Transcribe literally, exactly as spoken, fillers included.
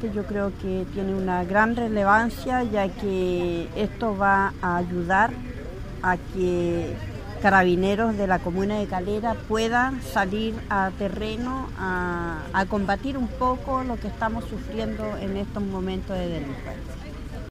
realmente yo creo que tiene una gran relevancia, ya que esto va a ayudar a que carabineros de la comuna de Calera puedan salir a terreno a, a combatir un poco lo que estamos sufriendo en estos momentos de delincuencia.